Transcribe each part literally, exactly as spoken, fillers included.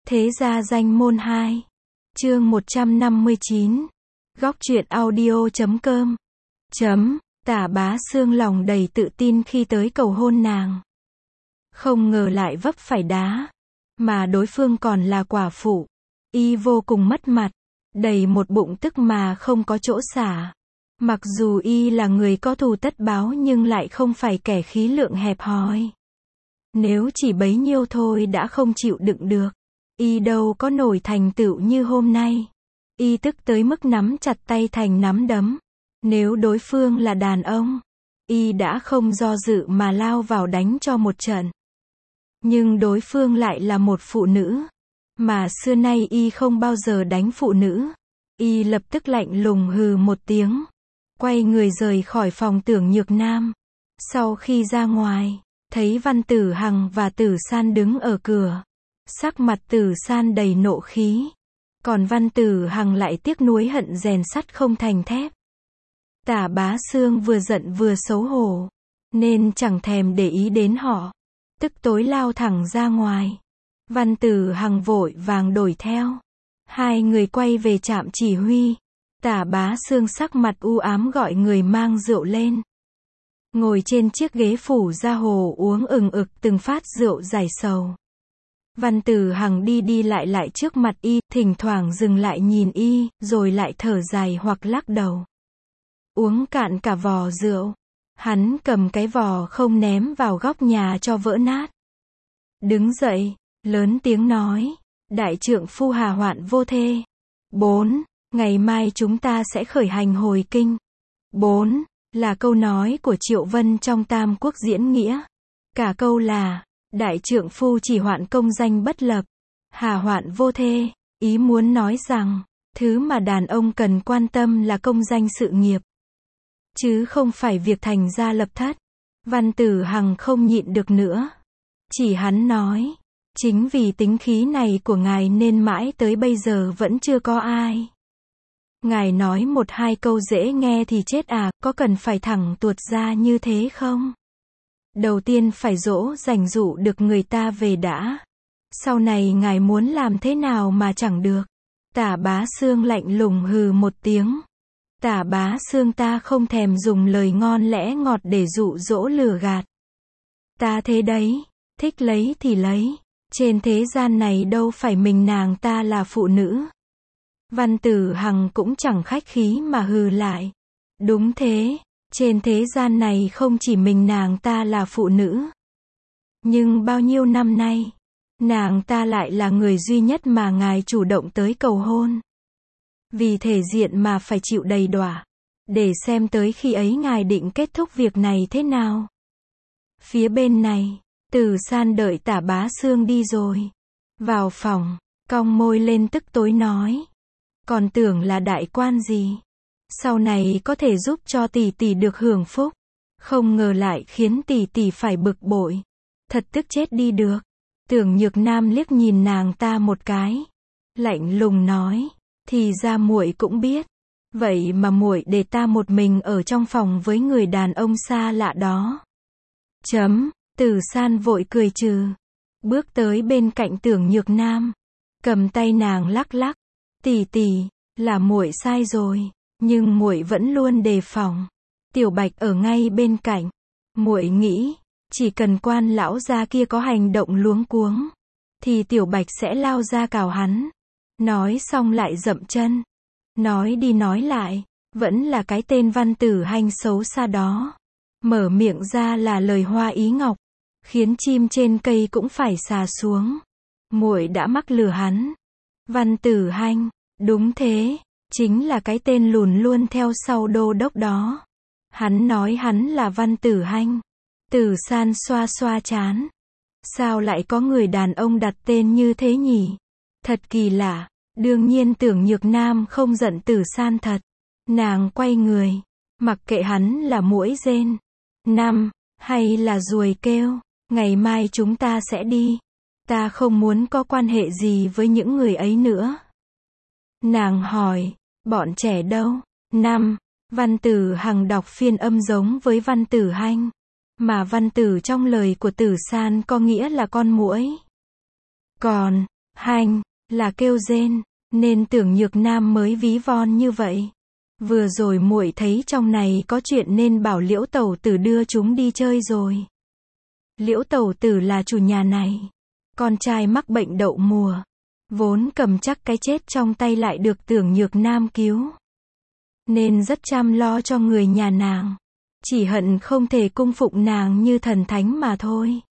Thế gia danh môn hai. Chương một trăm năm mươi chín. Góc truyện audio chấm com. Chấm. Tả Bá Xương lòng đầy tự tin khi tới cầu hôn nàng. Không ngờ lại vấp phải đá. Mà đối phương còn là quả phụ. Y vô cùng mất mặt. Đầy một bụng tức mà không có chỗ xả. Mặc dù y là người có thù tất báo nhưng lại không phải kẻ khí lượng hẹp hòi. Nếu chỉ bấy nhiêu thôi đã không chịu đựng được. Y đâu có nổi thành tựu như hôm nay. Y tức tới mức nắm chặt tay thành nắm đấm. Nếu đối phương là đàn ông, Y đã không do dự mà lao vào đánh cho một trận. Nhưng đối phương lại là một phụ nữ. Mà xưa nay Y không bao giờ đánh phụ nữ. Y lập tức lạnh lùng hừ một tiếng. Quay người rời khỏi phòng Tưởng Nhược Nam. Sau khi ra ngoài, thấy Văn Tử Hằng và Tử San đứng ở cửa. Sắc mặt Tử San đầy nộ khí. Còn Văn Tử Hằng lại tiếc nuối hận rèn sắt không thành thép. Tả Bá Xương vừa giận vừa xấu hổ. Nên chẳng thèm để ý đến họ. Tức tối lao thẳng ra ngoài. Văn Tử Hằng vội vàng đuổi theo. Hai người quay về trạm chỉ huy. Tả Bá Xương sắc mặt u ám gọi người mang rượu lên. Ngồi trên chiếc ghế phủ ra hồ uống ừng ực từng phát rượu giải sầu. Văn Tử Hằng đi đi lại lại trước mặt Y, thỉnh thoảng dừng lại nhìn Y, rồi lại thở dài hoặc lắc đầu. Uống cạn cả vò rượu. Hắn cầm cái vò không ném vào góc nhà cho vỡ nát. Đứng dậy, lớn tiếng nói. Đại trượng phu hà hoạn vô thê. bốn. Ngày mai chúng ta sẽ khởi hành hồi kinh. bốn. Là câu nói của Triệu Vân trong Tam Quốc diễn nghĩa. Cả câu là, đại trượng phu chỉ hoạn công danh bất lập. Hà hoạn vô thê. Ý muốn nói rằng, thứ mà đàn ông cần quan tâm là công danh sự nghiệp. Chứ không phải việc thành gia lập thất. Văn Tử Hằng không nhịn được nữa. Chỉ hắn nói. Chính vì tính khí này của ngài nên mãi tới bây giờ vẫn chưa có ai. Ngài nói một hai câu dễ nghe thì chết à, có cần phải thẳng tuột ra như thế không? Đầu tiên phải dỗ dành dụ được người ta về đã. Sau này ngài muốn làm thế nào mà chẳng được. Tả Bá Xương lạnh lùng hừ một tiếng. Tả Bá Xương ta không thèm dùng lời ngon lẽ ngọt để dụ dỗ lừa gạt. Ta thế đấy, thích lấy thì lấy. Trên thế gian này đâu phải mình nàng ta là phụ nữ. Văn Tử Hằng cũng chẳng khách khí mà hừ lại. Đúng thế, trên thế gian này không chỉ mình nàng ta là phụ nữ. Nhưng bao nhiêu năm nay, nàng ta lại là người duy nhất mà ngài chủ động tới cầu hôn. Vì thể diện mà phải chịu đầy đọa. Để xem tới khi ấy ngài định kết thúc việc này thế nào. Phía bên này, Tử San đợi Tả Bá Xương đi rồi. Vào phòng, cong môi lên tức tối nói. Còn tưởng là đại quan gì. Sau này có thể giúp cho tỷ tỷ được hưởng phúc. Không ngờ lại khiến tỷ tỷ phải bực bội. Thật tức chết đi được. Tưởng Nhược Nam liếc nhìn nàng ta một cái. Lạnh lùng nói. Thì ra muội cũng biết. Vậy mà muội để ta một mình ở trong phòng với người đàn ông xa lạ đó. Chấm. Tử San vội cười trừ. Bước tới bên cạnh Tưởng Nhược Nam. Cầm tay nàng lắc lắc. Tỷ tỷ, là muội sai rồi, nhưng muội vẫn luôn đề phòng. Tiểu Bạch ở ngay bên cạnh. Muội nghĩ, chỉ cần quan lão gia kia có hành động luống cuống, thì Tiểu Bạch sẽ lao ra cào hắn. Nói xong lại dậm chân. Nói đi nói lại, vẫn là cái tên Văn Tử Hanh xấu xa đó. Mở miệng ra là lời hoa ý ngọc, khiến chim trên cây cũng phải xà xuống. Muội đã mắc lừa hắn. Văn Tử Hanh, đúng thế, chính là cái tên lùn luôn theo sau đô đốc đó. Hắn nói hắn là Văn Tử Hanh. Tử San xoa xoa trán. Sao lại có người đàn ông đặt tên như thế nhỉ? Thật kỳ lạ. Đương nhiên Tưởng Nhược Nam không giận Tử San thật. Nàng quay người, mặc kệ hắn là muỗi rên, năm, hay là ruồi kêu, ngày mai chúng ta sẽ đi. Ta không muốn có quan hệ gì với những người ấy nữa. Nàng hỏi, bọn trẻ đâu? Năm, Văn Tử Hằng đọc phiên âm giống với Văn Tử Hanh. Mà Văn Tử trong lời của Tử San có nghĩa là con muỗi. Còn, Hành, là kêu rên, nên Tưởng Nhược Nam mới ví von như vậy. Vừa rồi muội thấy trong này có chuyện nên bảo Liễu tẩu tử đưa chúng đi chơi rồi. Liễu tẩu tử là chủ nhà này. Con trai mắc bệnh đậu mùa. Vốn cầm chắc cái chết trong tay lại được Tưởng Nhược Nam cứu. Nên rất chăm lo cho người nhà nàng. Chỉ hận không thể cung phụng nàng như thần thánh mà thôi.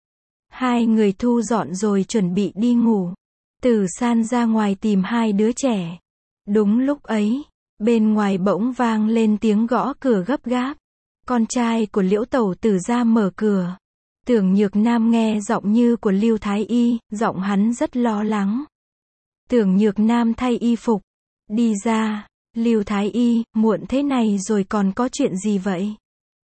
Hai người thu dọn rồi chuẩn bị đi ngủ. Tử San ra ngoài tìm hai đứa trẻ. Đúng lúc ấy, bên ngoài bỗng vang lên tiếng gõ cửa gấp gáp. Con trai của Liễu tẩu tử ra mở cửa. Tưởng Nhược Nam nghe giọng như của Lưu Thái Y, giọng hắn rất lo lắng. Tưởng Nhược Nam thay y phục, đi ra. Lưu Thái Y, muộn thế này rồi còn có chuyện gì vậy?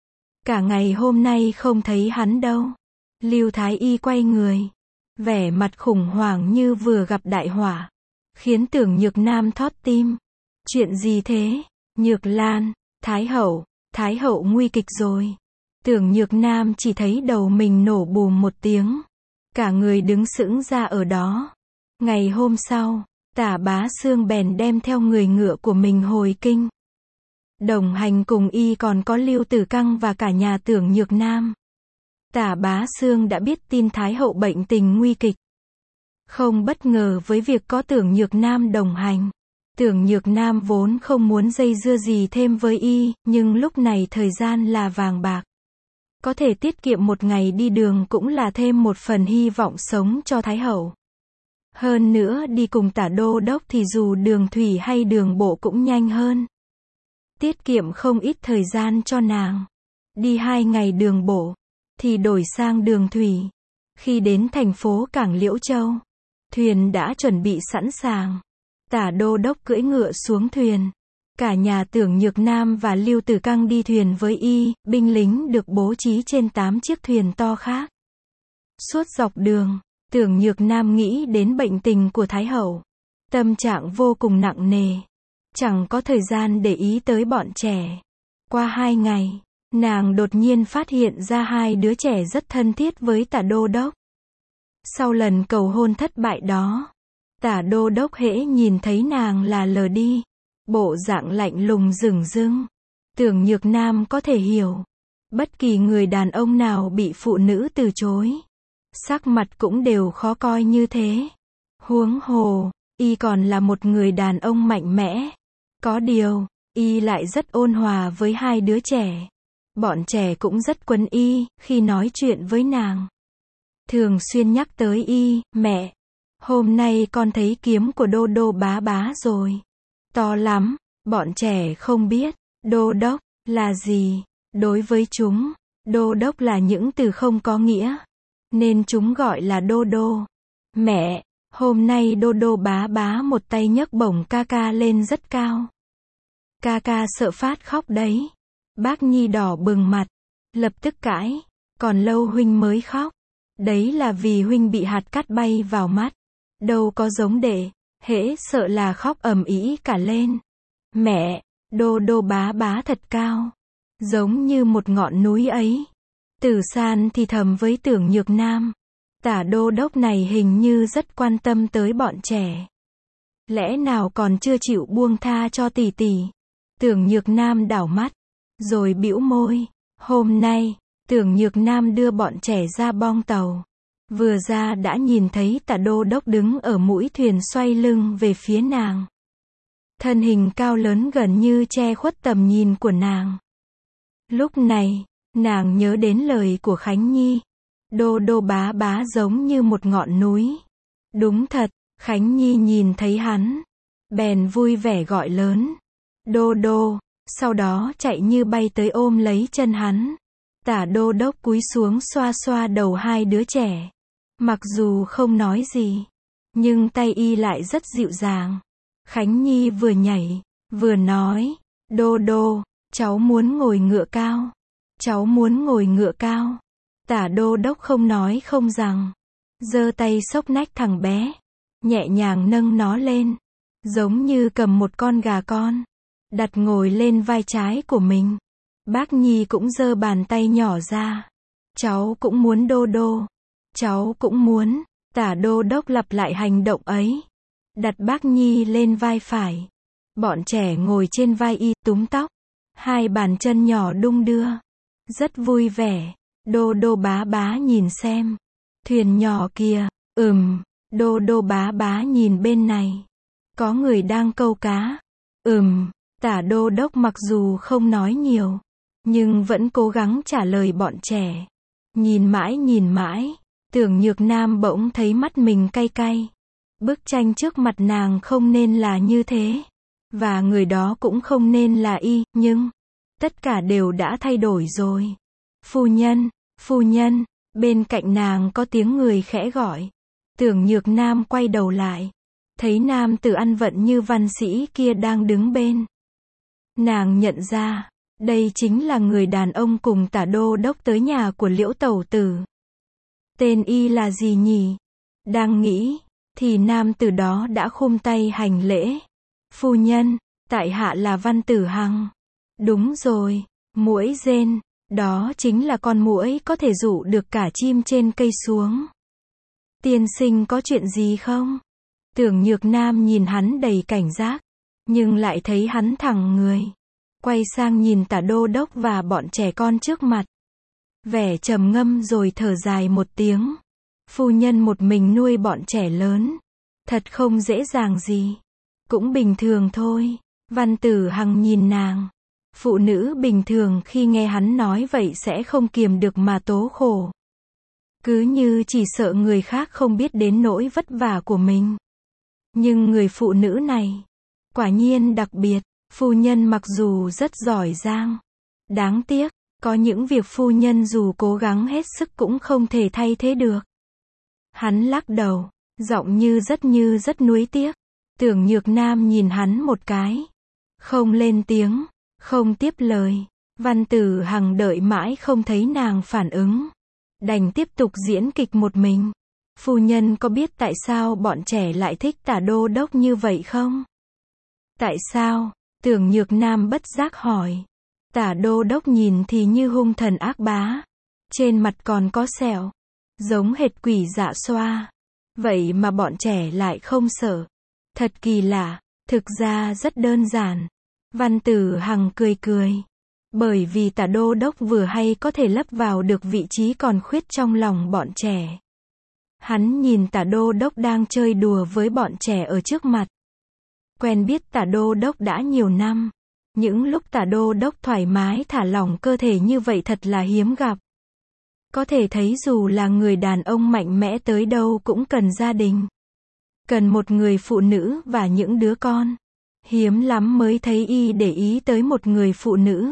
Cả ngày hôm nay không thấy hắn đâu. Lưu Thái Y quay người, vẻ mặt khủng hoảng như vừa gặp đại họa, khiến Tưởng Nhược Nam thót tim. Chuyện gì thế? Nhược Lan, Thái hậu, Thái hậu nguy kịch rồi. Tưởng Nhược Nam chỉ thấy đầu mình nổ bùm một tiếng. Cả người đứng sững ra ở đó. Ngày hôm sau, Tả Bá Xương bèn đem theo người ngựa của mình hồi kinh. Đồng hành cùng y còn có Lưu Tử Căng và cả nhà Tưởng Nhược Nam. Tả Bá Xương đã biết tin Thái hậu bệnh tình nguy kịch. Không bất ngờ với việc có Tưởng Nhược Nam đồng hành. Tưởng Nhược Nam vốn không muốn dây dưa gì thêm với y, nhưng lúc này thời gian là vàng bạc. Có thể tiết kiệm một ngày đi đường cũng là thêm một phần hy vọng sống cho Thái hậu. Hơn nữa đi cùng Tả đô đốc thì dù đường thủy hay đường bộ cũng nhanh hơn. Tiết kiệm không ít thời gian cho nàng. Đi hai ngày đường bộ, thì đổi sang đường thủy. Khi đến thành phố cảng Liễu Châu, thuyền đã chuẩn bị sẵn sàng. Tả đô đốc cưỡi ngựa xuống thuyền. Cả nhà Tưởng Nhược Nam và Lưu Tử Căng đi thuyền với y, binh lính được bố trí trên tám chiếc thuyền to khác. Suốt dọc đường, Tưởng Nhược Nam nghĩ đến bệnh tình của Thái hậu. Tâm trạng vô cùng nặng nề. Chẳng có thời gian để ý tới bọn trẻ. Qua hai ngày, nàng đột nhiên phát hiện ra hai đứa trẻ rất thân thiết với Tả đô đốc. Sau lần cầu hôn thất bại đó, Tả đô đốc hễ nhìn thấy nàng là lờ đi. Bộ dạng lạnh lùng rừng rưng. Tưởng Nhược Nam có thể hiểu. Bất kỳ người đàn ông nào bị phụ nữ từ chối, sắc mặt cũng đều khó coi như thế. Huống hồ, y còn là một người đàn ông mạnh mẽ. Có điều, y lại rất ôn hòa với hai đứa trẻ. Bọn trẻ cũng rất quấn y, khi nói chuyện với nàng. Thường xuyên nhắc tới y, mẹ, hôm nay con thấy kiếm của đô đô bá bá rồi. To lắm, bọn trẻ không biết, đô đốc, là gì. Đối với chúng, đô đốc là những từ không có nghĩa. Nên chúng gọi là đô đô. Mẹ, hôm nay đô đô bá bá một tay nhấc bổng ca ca lên rất cao. Ca ca sợ phát khóc đấy. Bác Nhi đỏ bừng mặt, lập tức cãi, còn lâu huynh mới khóc. Đấy là vì huynh bị hạt cát bay vào mắt. Đâu có giống đệ, hễ sợ là khóc ầm ĩ cả lên. Mẹ, đô đô bá bá thật cao, giống như một ngọn núi ấy. Tử San thì thầm với Tưởng Nhược Nam, Tả đô đốc này hình như rất quan tâm tới bọn trẻ. Lẽ nào còn chưa chịu buông tha cho tỷ tỷ. Tưởng Nhược Nam đảo mắt, rồi bĩu môi. Hôm nay, Tưởng Nhược Nam đưa bọn trẻ ra bong tàu. Vừa ra đã nhìn thấy Tả đô đốc đứng ở mũi thuyền xoay lưng về phía nàng. Thân hình cao lớn gần như che khuất tầm nhìn của nàng. Lúc này, nàng nhớ đến lời của Khánh Nhi. Đô đô bá bá giống như một ngọn núi. Đúng thật, Khánh Nhi nhìn thấy hắn, bèn vui vẻ gọi lớn. Đô đô, sau đó chạy như bay tới ôm lấy chân hắn. Tả đô đốc cúi xuống xoa xoa đầu hai đứa trẻ. Mặc dù không nói gì, nhưng tay y lại rất dịu dàng. Khánh Nhi vừa nhảy, vừa nói, đô đô, cháu muốn ngồi ngựa cao. Cháu muốn ngồi ngựa cao. Tả đô đốc không nói không rằng, giơ tay xốc nách thằng bé, nhẹ nhàng nâng nó lên, giống như cầm một con gà con, đặt ngồi lên vai trái của mình. Bác Nhi cũng giơ bàn tay nhỏ ra. Cháu cũng muốn đô đô. Cháu cũng muốn. Tả đô đốc lặp lại hành động ấy. Đặt bác Nhi lên vai phải. Bọn trẻ ngồi trên vai y, túm tóc. Hai bàn chân nhỏ đung đưa. Rất vui vẻ. Đô đô bá bá nhìn xem. Thuyền nhỏ kìa. Ừm. Đô đô bá bá nhìn bên này. Có người đang câu cá. Ừm. Tả đô đốc mặc dù không nói nhiều, nhưng vẫn cố gắng trả lời bọn trẻ. Nhìn mãi nhìn mãi. Tưởng Nhược Nam bỗng thấy mắt mình cay cay. Bức tranh trước mặt nàng không nên là như thế. Và người đó cũng không nên là y, nhưng tất cả đều đã thay đổi rồi. Phu nhân, phu nhân, bên cạnh nàng có tiếng người khẽ gọi. Tưởng Nhược Nam quay đầu lại. Thấy nam tử ăn vận như văn sĩ kia đang đứng bên. Nàng nhận ra, đây chính là người đàn ông cùng Tả đô đốc tới nhà của Liễu tẩu tử. Tên y là gì nhỉ? Đang nghĩ, thì nam tử đó đã khum tay hành lễ. Phu nhân, tại hạ là Văn Tử Hằng. Đúng rồi, muỗi rên, đó chính là con muỗi có thể dụ được cả chim trên cây xuống. Tiên sinh có chuyện gì không? Tưởng Nhược Nam nhìn hắn đầy cảnh giác, nhưng lại thấy hắn thẳng người. Quay sang nhìn Tả đô đốc và bọn trẻ con trước mặt. Vẻ trầm ngâm rồi thở dài một tiếng. Phu nhân một mình nuôi bọn trẻ lớn. Thật không dễ dàng gì. Cũng bình thường thôi. Văn Tử Hằng nhìn nàng. Phụ nữ bình thường khi nghe hắn nói vậy sẽ không kiềm được mà tố khổ. Cứ như chỉ sợ người khác không biết đến nỗi vất vả của mình. Nhưng người phụ nữ này, quả nhiên đặc biệt. Phu nhân mặc dù rất giỏi giang. Đáng tiếc, có những việc phu nhân dù cố gắng hết sức cũng không thể thay thế được. Hắn lắc đầu, giọng như rất như rất nuối tiếc. Tưởng Nhược Nam nhìn hắn một cái. Không lên tiếng, không tiếp lời. Văn Tử Hằng đợi mãi không thấy nàng phản ứng. Đành tiếp tục diễn kịch một mình. Phu nhân có biết tại sao bọn trẻ lại thích Tả đô đốc như vậy không? Tại sao? Tưởng Nhược Nam bất giác hỏi. Tả đô đốc nhìn thì như hung thần ác bá. Trên mặt còn có sẹo. Giống hệt quỷ dạ xoa. Vậy mà bọn trẻ lại không sợ. Thật kỳ lạ. Thực ra rất đơn giản. Văn Tử Hằng cười cười. Bởi vì Tả đô đốc vừa hay có thể lấp vào được vị trí còn khuyết trong lòng bọn trẻ. Hắn nhìn Tả đô đốc đang chơi đùa với bọn trẻ ở trước mặt. Quen biết Tả đô đốc đã nhiều năm. Những lúc Tả đô đốc thoải mái thả lỏng cơ thể như vậy thật là hiếm gặp. Có thể thấy dù là người đàn ông mạnh mẽ tới đâu cũng cần gia đình. Cần một người phụ nữ và những đứa con. Hiếm lắm mới thấy y để ý tới một người phụ nữ.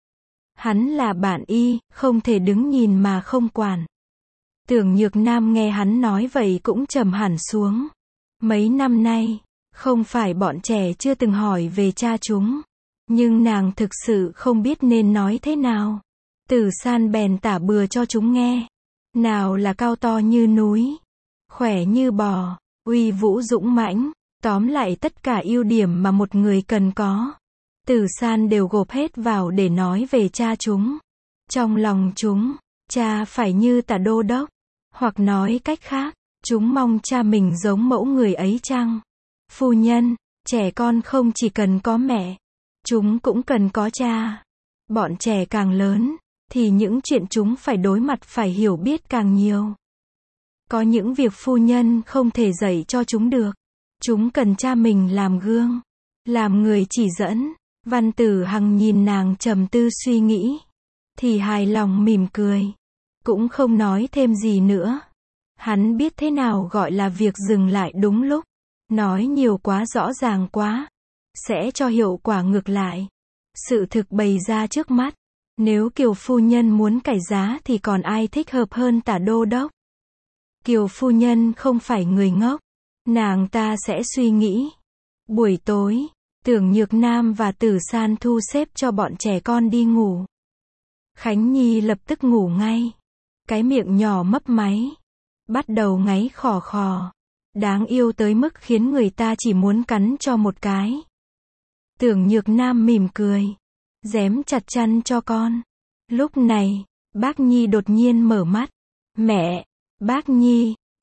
Hắn là bạn y, không thể đứng nhìn mà không quản. Tưởng Nhược Nam nghe hắn nói vậy cũng trầm hẳn xuống. Mấy năm nay, không phải bọn trẻ chưa từng hỏi về cha chúng. Nhưng nàng thực sự không biết nên nói thế nào. Tử San bèn tả bừa cho chúng nghe. Nào là cao to như núi, khỏe như bò, uy vũ dũng mãnh, tóm lại tất cả ưu điểm mà một người cần có. Tử San đều gộp hết vào để nói về cha chúng. Trong lòng chúng, cha phải như Tả đô đốc. Hoặc nói cách khác, chúng mong cha mình giống mẫu người ấy chăng? Phu nhân, trẻ con không chỉ cần có mẹ, chúng cũng cần có cha. Bọn trẻ càng lớn, thì những chuyện chúng phải đối mặt phải hiểu biết càng nhiều. Có những việc phu nhân không thể dạy cho chúng được. Chúng cần cha mình làm gương, làm người chỉ dẫn. Văn Tử Hằng nhìn nàng trầm tư suy nghĩ, thì hài lòng mỉm cười. Cũng không nói thêm gì nữa. Hắn biết thế nào gọi là việc dừng lại đúng lúc. Nói nhiều quá rõ ràng quá, sẽ cho hiệu quả ngược lại. Sự thực bày ra trước mắt. Nếu Kiều phu nhân muốn cải giá thì còn ai thích hợp hơn Tả đô đốc. Kiều phu nhân không phải người ngốc. Nàng ta sẽ suy nghĩ. Buổi tối, Tưởng Nhược Nam và Tử San thu xếp cho bọn trẻ con đi ngủ. Khánh Nhi lập tức ngủ ngay. Cái miệng nhỏ mấp máy. Bắt đầu ngáy khò khò. Đáng yêu tới mức khiến người ta chỉ muốn cắn cho một cái. Tưởng Nhược Nam mỉm cười. Dém chặt chăn cho con. Lúc này, bác Nhi đột nhiên mở mắt. Mẹ, bác Nhi,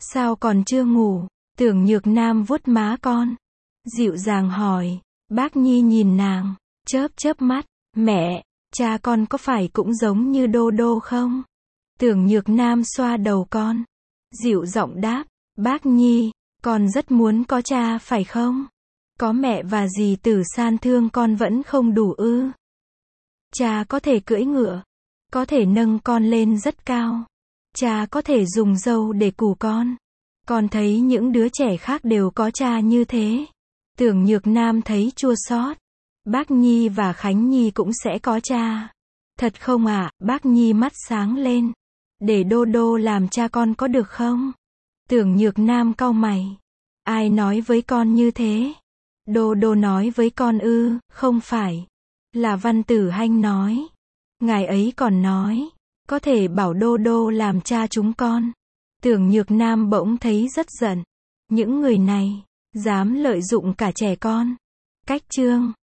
Sao còn chưa ngủ? Tưởng Nhược Nam vuốt má con, dịu dàng hỏi. Bác Nhi nhìn nàng, chớp chớp mắt. Mẹ, cha con có phải cũng giống như Đô Đô không? Tưởng Nhược Nam xoa đầu con, dịu giọng đáp. Bác Nhi, con rất muốn có cha phải không? Có mẹ và dì Tử San thương con vẫn không đủ ư? Cha có thể cưỡi ngựa, có thể nâng con lên rất cao. Cha có thể dùng dâu để cù con. Con thấy những đứa trẻ khác đều có cha như thế. Tưởng Nhược Nam thấy chua xót. Bác Nhi và Khánh Nhi cũng sẽ có cha. Thật không ạ? À? Bác Nhi mắt sáng lên. Để Đô Đô làm cha con có được không? Tưởng Nhược Nam cau mày. Ai nói với con như thế? Đô Đô nói với con ư? Không phải. Là Văn Tử Hanh nói. Ngài ấy còn nói, có thể bảo Đô Đô làm cha chúng con. Tưởng Nhược Nam bỗng thấy rất giận. Những người này, dám lợi dụng cả trẻ con. Cách chương